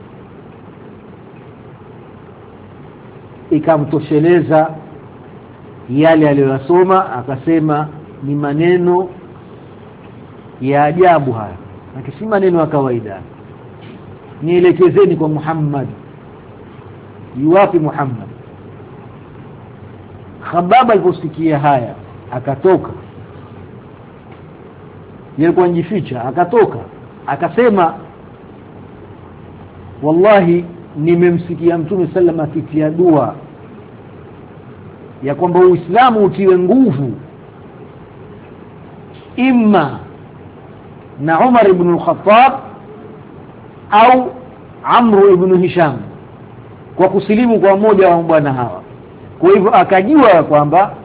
Ikamtosheleza yale aliyosoma, akasema ni maneno ya ajabu haya, si maneno ya kawaida. Nielekezeni kwa Muhammad. Yuwapi Muhammad? Khabab aliposikia haya akatoka, yalikuwa njificha, akatoka akasema, wallahi nimemsikia Mtume sallam akitia dua ya kwamba Uislamu utiwe nguvu imma na Umar ibn al-Khattab au Amr ibn Hisham, kwa kusilimu kwa mmoja wa bwana hawa. Kwa hivyo akajua kwamba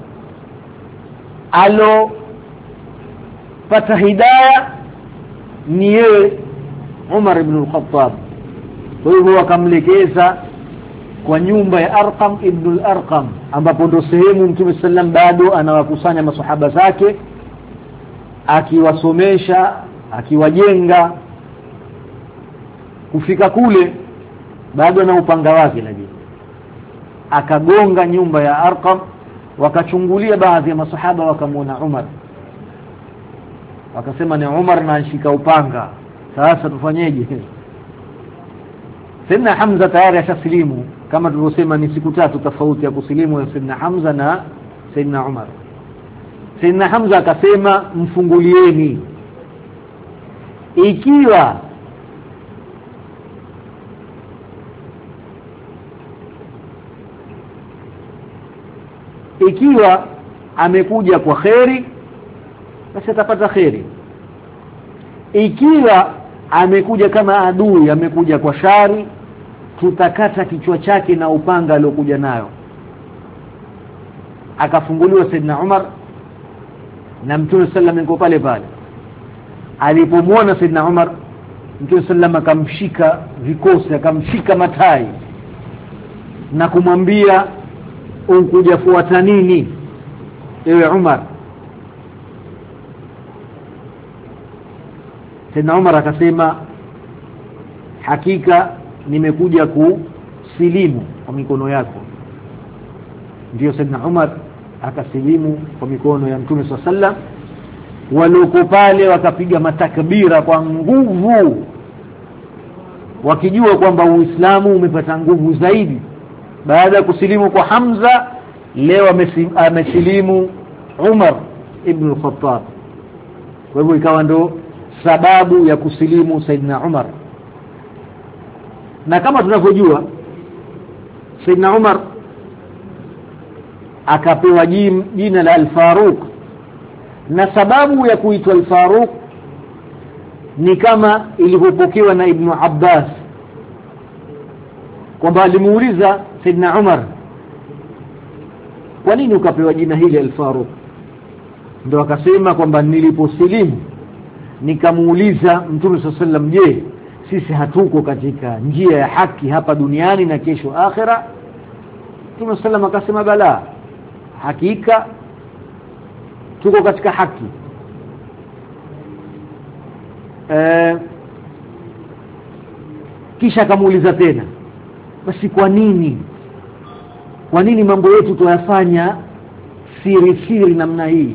pata hidayah ni yeye Umar ibn al-Khattab. Kwa hivyo akamlekeza kwa nyumba ya Arqam ibn al-Arqam, ambapo ndo sehemu Mtume sallam bado anawakusanya maswahaba zake, akiwasomesha, akiwajenga. Kufika kule bado na upanga wake, lakini akagonga nyumba ya Arqam, wakachungulia baadhi ya maswahaba, wakamuona Umar, wakasema ni Umar na anashika upanga, sasa tufanyeje? Sayyidina Hamza tayari ashasilimu, kama tulivyosema ni siku tatu tofauti ya kusilimu ya Sayyidina Hamza na Sayyidina Umar. Sayyidina Hamza akasema mfungulieni, ikiwa amekuja kwa kheri basi atapata kheri, ikiwa amekuja kama adui, amekuja kwa shari, tutakata kichwa chake na upanga aliokuja nayo. Akafunguliwa Saidna Umar na Mtume sallam yuko pale pale. Alipomwona Saidna Umar, Mtume sallam akamshika vikosi, akamshika matai na kumwambia, unkuja fuata nini ewe Umar? Saidna Umar akasema, hakika nimekuja kusilimu kwa mikono yako. Ndio Saidna Umar akasilimu kwa mikono ya Mtume sallam. Waloko pale wakapiga matakbira kwa nguvu, wakijua kwamba Uislamu umepata nguvu zaidi baada ya kusilimu kwa Hamza. Leo amesilimu Umar ibn al-Khattab. Kwa hivyo ikawa ndo sababu ya kusilimu Saidna Umar. Na kama tunavyojua, Saidna Umar akapewa jina la Al-Faruq, na sababu ya kuitwa Al-Faruq ni kama ilivyopokewa na Ibn Abbas, kwamba alimuuliza Saidna Umar, kwa nini ukapewa jina hili Al-Faruq? Ndio akasema kwamba niliposilimu nikamuuliza Mtume sallam, je, sisi hatuko katika njia ya haki hapa duniani na kesho akhera? Mtume sallam akasema, bala, hakika tuko katika haki. Kisha akamuuliza tena, basi kwa nini mambo yetu tuyafanya siri namna hii?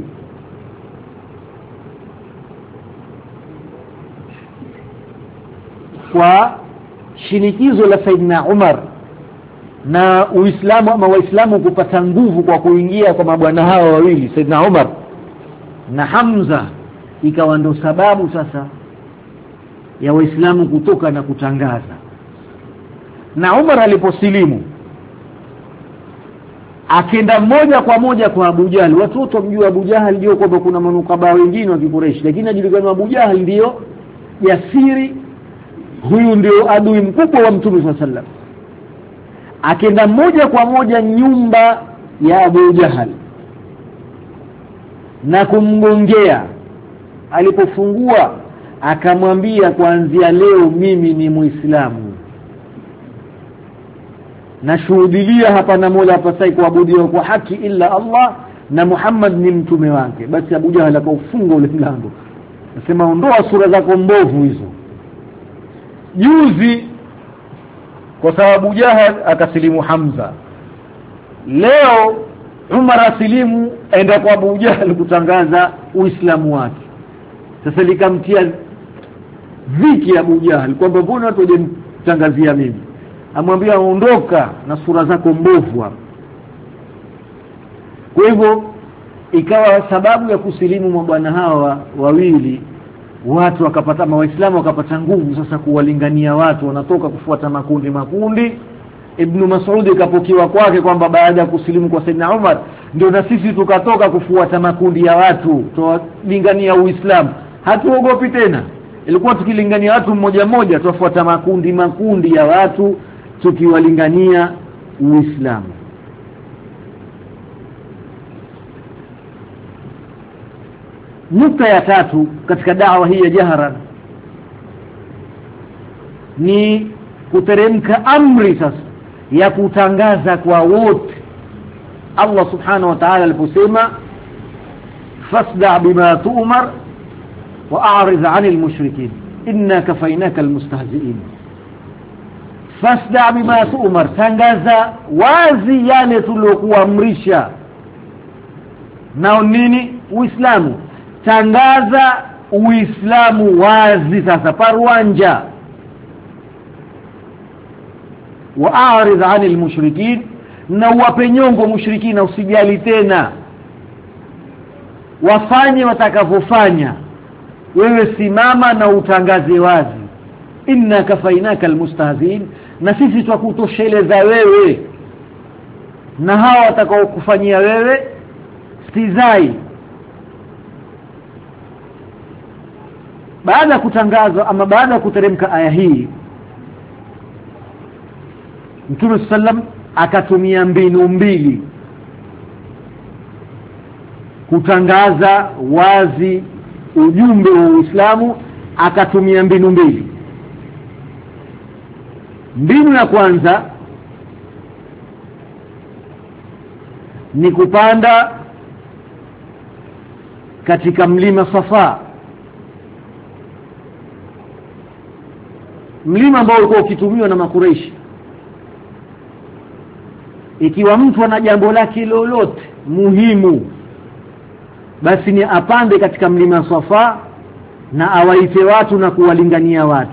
Kwa shinikizo la Saidna Umar na Uislamu ama Waislamu kupata nguvu kwa kuingia kwa mabwana hawa wawili, Saidna Umar na Hamza, ikawa ndo sababu sasa ya Waislamu kutoka na kutangaza. Na Umar aliposilimu akenda moja kwa moja kwa Abu Jahl. Watu wote wamjua Abu Jahl, ndio kwamba kuna manukaba wengine wa Quraysh, lakini ajulikana Abu Jahl ndio jasiri, huyu ndio adui mkubwa wa Mtume sallallahu. Akenda moja kwa moja nyumba ya Abu Jahl na kumgongea. Alipofungua akamwambia, kuanzia leo mimi ni Muislamu. nashuhudia hapa na Mola hapasai kuabudiwa kwa haki illa Allah na Muhammad ni mtume wake. Basi Abu Jahal akaufunga ule mlango, nasema ondoa sura zako mbovu hizo. Juzi kwa sababu Jahal akasilimu Hamza, leo Umar asilimu aenda kwa Abu Jahal kutangaza Uislamu wake. Sasa likamtia dhiki Abu Jahal kwamba mbona watu wajemtangazia mimi, amwambia ondoka na sura zako mbovu hapa. Kwa hivyo ikawa sababu ya kusilimu mabwana hawa wawili, watu wakapata, Waislamu wakapata nguvu sasa kuwalingania watu, wanatoka kufuata makundi. Ibn Mas'ud kapokiwa kwake kwamba baada ya kusilimu kwa Saidina Umar ndio na sisi tukatoka kufuata makundi ya watu, tuwalingania Uislamu, hatuogopi tena. Ilikuwa tukilingania watu mmoja mmoja, tufuata makundi ya watu tukiwalingania Uislamu. Nukta ya tatu katika da'wa hii ya jahran ni kuteremka amri sasa ya kutangaza kwa wote. Allah subhanahu wa ta'ala aliposema fasda' bima tu'mar wa a'rid 'anil mushrikin inna kafaynaka almustahzi'in. Fasda' bima tu'mar, tangaza wazi yale tulokuamrisha. Nao nini? Uislamu. Tangaza Uislamu wazi sasa, parwanja. Wa a'rid 'anil mushrikin, na wape nyongo mushrikina, usijali tena, wafanye watakavyofanya, wewe simama na utangaze wazi. Inna kafainaka almustahzin, na sisi tukutosheleza wewe na hawa watakao kufanyia wewe stizai. Baada kutangazwa ama baada kuteremka aya hii, Mtume sallam akatumia mbinu mbili kutangaza wazi ujumbe wa Uislamu. Akatumia mbinu mbili. Mbinu ya kwanza ni kupanda katika mlima Safa, mlima ambao ulikuwa ukitumiwa na Makureishi. Ikiwa mtu ana jambo lake lolote muhimu, basi ni apande katika mlima Safa na awaite watu na kuwalingania watu.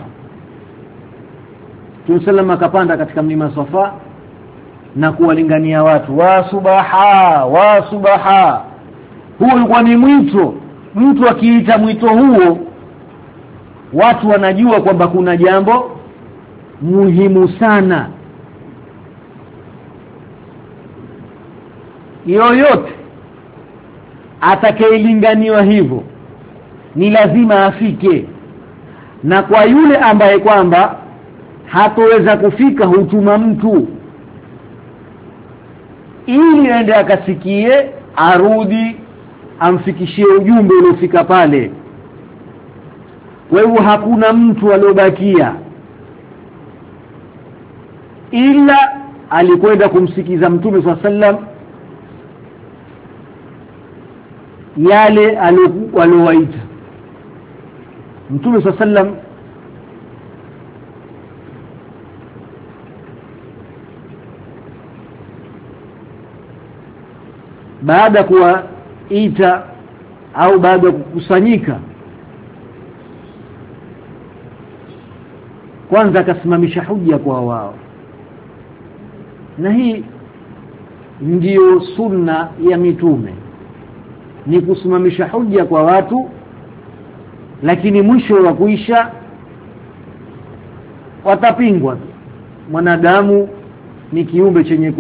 Tusalama akapanda katika mlima Safa na kuwalingania watu, wa subaha. Huo ulikuwa ni mwito. Mtu akiita mwito huo, watu wanajua kwamba kuna jambo muhimu sana. Yoyote atakayelinganiwa hivyo ni lazima afike, na kwa yule ambaye kwamba hatoweza kufika hutuma mtu ili aende akasikie, arudi amfikishie ujumbe uliofika pale. Kwa hivyo hakuna mtu aliobakia ila alikwenda kumsikiza Mtume sallam yale aliowaita. Mtume sallam baada kuwaita au baada ya kukusanyika, kwanza akasimamisha hujja kwa wao. Na hii ndiyo sunna ya mitume, ni kusimamisha hujja kwa watu, lakini mwisho wa kuisha watapingwa. Mwanadamu ni kiumbe chenye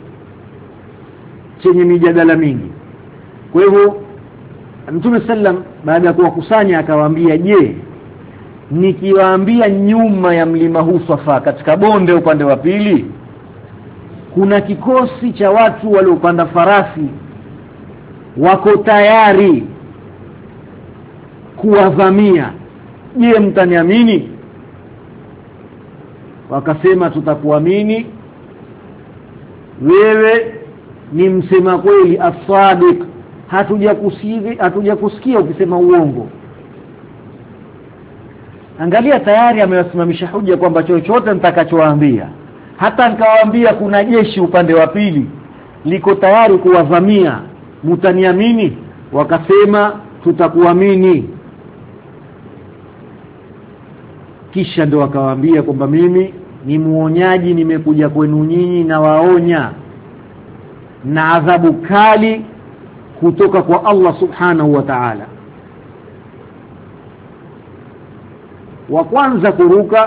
mijadala mingi. Kwa hivyo Mtume sallam baada ya kuwakusanya akawaambia, je, nikiwaambia nyuma ya mlima huu Safa katika bonde upande wa pili kuna kikosi cha watu waliopanda farasi wako tayari kuwavamia, je mtaniamini? Wakasema tutakuamini wewe ni msema kweli as-sadiq, hatujakusikia ukisema uongo. Angalia, tayari amewasimamisha hoja kwamba chochote nitakachowaambia, hata nikawaambia kuna jeshi upande wa pili liko tayari kuwavamia, mtaniamini? Wakasema tutakuamini. Kisha ndo akawaambia kwamba mimi ni muonyaji, nimekuja kwenu nyinyi na waonya na adhabu kali kutoka kwa Allah subhanahu wa ta'ala. Wa kwanza kuruka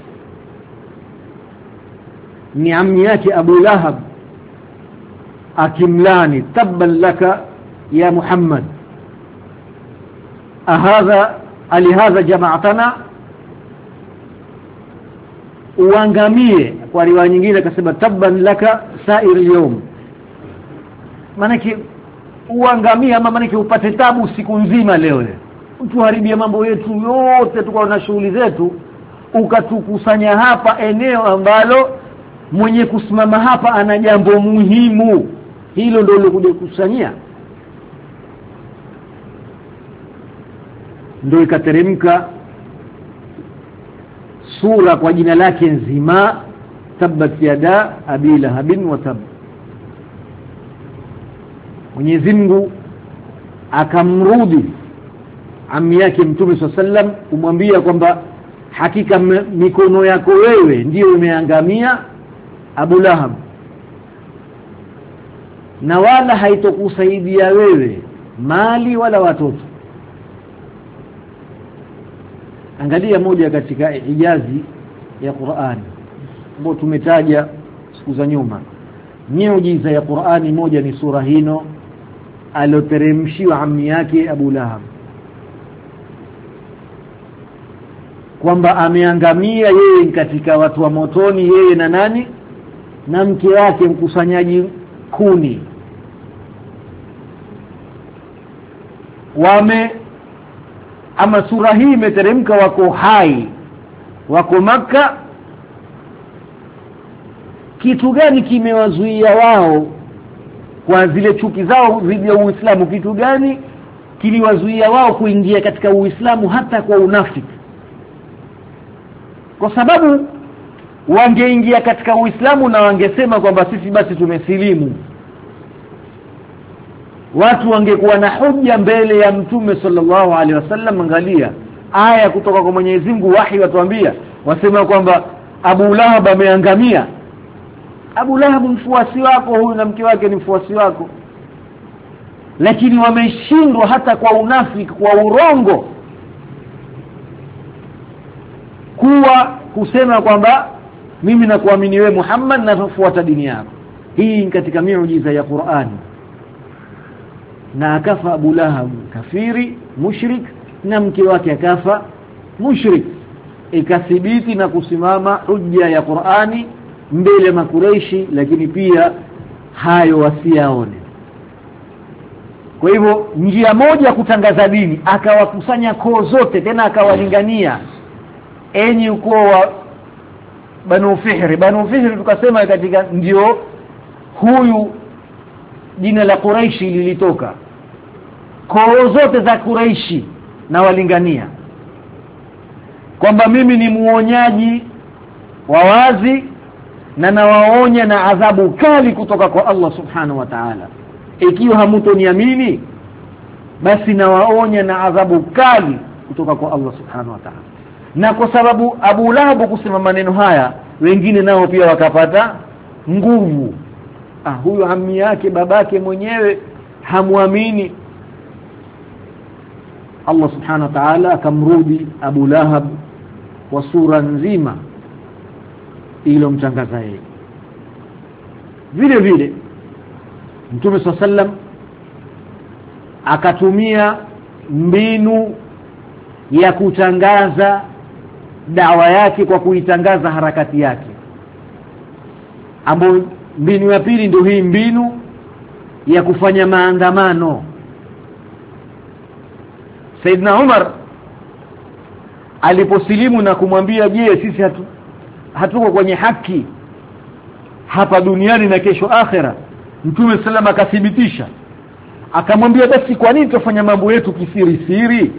ni ammi yake Abu Lahab akimlani, tabban laka ya Muhammad, alihadha jama'atana, uangamie. Kwa riwaya nyingine akasema tabban laka sa'ir al-yawm, manake uangamie, ama manake upate tabu siku nzima leo. Tuharibia mambo yetu yote, tuko na shughuli zetu, ukatukusanya hapa eneo ambalo mwenye kusimama hapa ana jambo muhimu, hilo ndio lilokukusanyia. Ndio ikateremka sura kwa jina lake nzima, tabbat yada abi lahabin wa tab. Mwenyezi Mungu akamrudi ammi yake Mtume SAW kumwambia kwamba hakika mikono yako wewe ndio imeangamia Abu Lahab, na wala haitokusaidia wewe mali wala watoto. Angalia moja katika ijazi ya Qur'ani ambayo tumetaja siku za nyuma, miujiza ya Qur'ani moja ni sura hino aloteremshiwa ammi yake Abu Lahab, kwamba ameangamia yeye katika watu wa motoni, yeye na nani, na mke wake mkusanyaji kuni. Ama sura hii imeteremka wako hai, wako Makka. Kitu gani kimewazuia wao kwa zile chuki zao dhidi ya Uislamu? Kitu gani kiliwazuia wao kuingia katika Uislamu hata kwa unafiki? Kwa sababu wangeingia katika Uislamu na wangesema kwamba sisi basi tumesilimu, watu wangekuwa na hoja mbele ya Mtume sallallahu alaihi wasallam. Angalia aya kutoka kwa Mwenyezi Mungu, wahi watuambia, wasema kwamba Abu Lahab ameangamia. Abu Lahab mfuasi wako huyu na mke wake ni mfuasi wako, lakini wameshindwa hata kwa unafiki, kwa urongo, kusema kwamba mimi nakuamini wewe Muhammad na nafuata dini yako. Hii katika miujiza ya Qur'ani. Na akafa Abu Lahab kafiri mushrik, na mke wake akafa mushrik. Ikathibiti na kusimama hujja ya Qur'ani mbele ya Makureishi, lakini pia hayo wasiaone. Kwa hivyo njia moja ya kutangaza dini, akawakusanya koo zote, tena akawalingania, enyi ukoo wa Banu Fihr. Banu Fihr tukasema katika ndio huyu jina la Quraishi lilitoka. Koo zote za Quraishi na walingania kwamba mimi ni muonyaji wa wazi na nawaonya na adhabu kali kutoka kwa Allah subhanahu wa ta'ala. Ikiwa hamtoniamini, basi nawaonya na adhabu kali kutoka kwa Allah subhanahu wa ta'ala. Na kwa sababu Abu Lahab kusema maneno haya, wengine nao pia wakapata nguvu. Huyu ammi yake, babake mwenyewe hamuamini. Allah subhanahu wa ta'ala akamrudi Abu Lahab kwa sura nzima ilomtangaza yeye. Vile vile Mtume SAW akatumia mbinu ya kutangaza dawa yake kwa kuitangaza harakati yake, ambapo mbinu ya pili ndio hii mbinu ya kufanya maandamano. Saidna Umar aliposilimu na kumwambia, je, sisi hatuko kwenye haki? hapa duniani na kesho akhera. Mtume sallam akathibitisha, akamwambia basi kwa nini tufanya mambo yetu kisiri siri?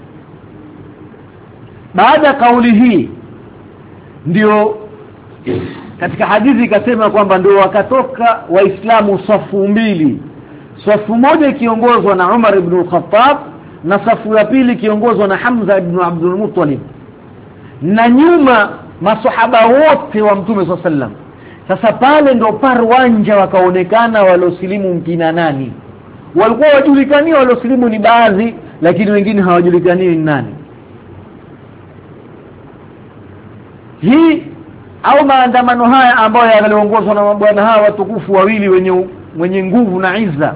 Baada ya kauli hii ndio katika hadithi ikasema kwamba ndio wakatoka waislamu safu mbili, safu moja ikiongozwa na Umar ibn al-Khattab na safu ya pili ikiongozwa na Hamza ibn Abdul Muttalib, na nyuma masahaba wote wa Mtume sallam. Sasa pale ndo parwanja wakaonekana waliosilimu mkina nani. Walikuwa wajulikani waliosilimu ni baadhi, lakini wengine hawajulikani ni nani. Hii au maandamano haya ambayo yaliongozwa na mabwana hawa watukufu wawili wenye nguvu na izza,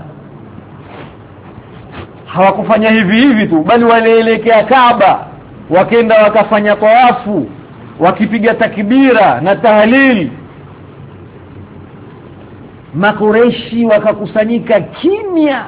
hawakufanya hivi tu, bali walielekea Kaaba, wakenda wakafanya tawafu, wakipiga takbira na tahlil. Makureishi wakakusanyika kimya.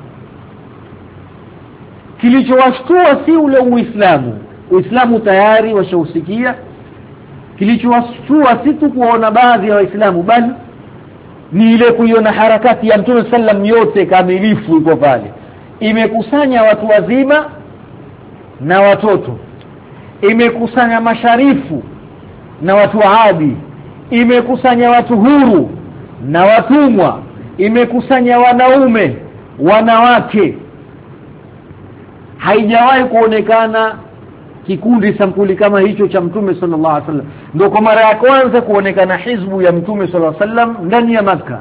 Kilichowashtua si ule Uislamu tayari washausikia. Kilichowashtua si tu kuona baadhi ya Waislamu, bali ni ile kuiona harakati ya Mtume sallam yote kamilifu iko pale. Imekusanya watu wazima na watoto, imekusanya masharifu na watu adi, imekusanya watu huru na watumwa, imekusanya wanaume, wanawake. Haijawahi kuonekana kikundi sampuli kama hicho cha Mtume sallallahu alaihi wasallam. Ndio kwa mara ya kwanza kuonekana hizbu ya Mtume sallallahu alaihi wasallam ndani ya Makka,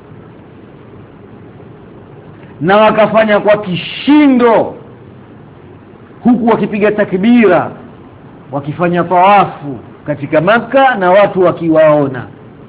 na wakafanya kwa kishindo, huku wakipiga takbira, wakifanya tawafu katika Makka na watu wakiwaona.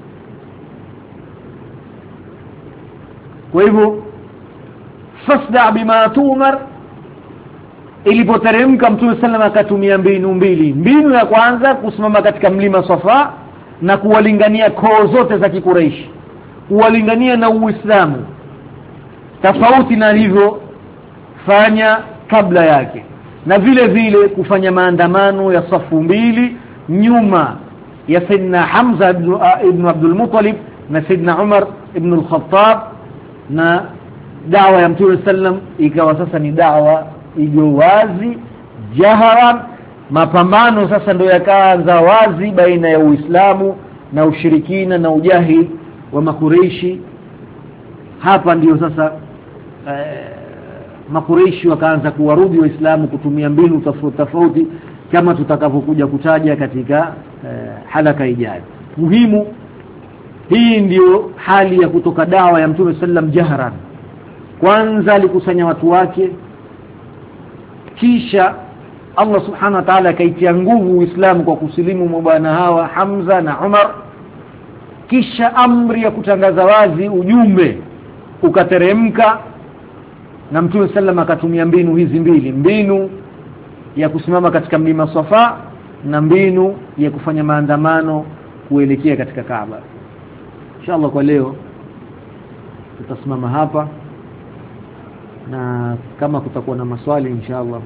Kwa hivyo fasda bima tumar, ilipoteremka Mtume sallam akatumia mbinu mbili. Mbinu ya kwanza kusimama katika mlima Safa na kuwalingania koo zote za Kikureishi, kuwalingania na Uislamu, tofauti na hivyo fanya kabla yake, na vile vile kufanya maandamano ya safu mbili nyuma ya Sayyidina Hamza ibn Abdul Muttalib na Sayyidina Umar ibn al-Khattab. Na dawa ya Mtume sallam ikawa sasa ni dawa iliyo wazi jaharan. Mapambano sasa ndio yakaanza wazi baina ya Uislamu na ushirikina na ujahili wa Makureishi. Hapa ndio sasa Makureishi wakaanza kuwarudi Waislamu kutumia mbinu tofauti kama tutakavyokuja kutaja katika halaka ijayo. Muhimu, hii ndio hali ya kutoka dawa ya Mtume sallam jaharan. Kwanza alikusanya watu wake, kisha Allah subhanahu wa ta'ala akaitia nguvu Uislamu kwa kusilimu mabwana hawa Hamza na Umar, kisha amri ya kutangaza wazi ujumbe ukateremka, na Mtume sallam akatumia mbinu hizi mbili, mbinu ya kusimama katika mlima Safa na mbinu ya kufanya maandamano kuelekea katika Kaaba. Inshallah kwa leo tutasimama hapa, na kama kutakuwa na maswali inshallah